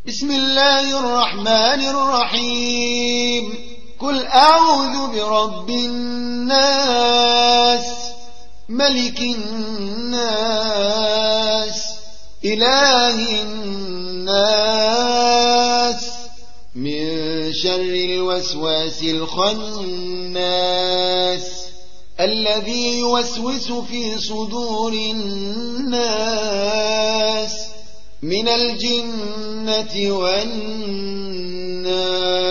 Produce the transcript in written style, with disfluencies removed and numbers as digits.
بسم الله الرحمن الرحيم قل أعوذ برب الناس ملك الناس إله الناس من شر الوسواس الخناس الذي يوسوس في صدور الناس من الجنة والناس.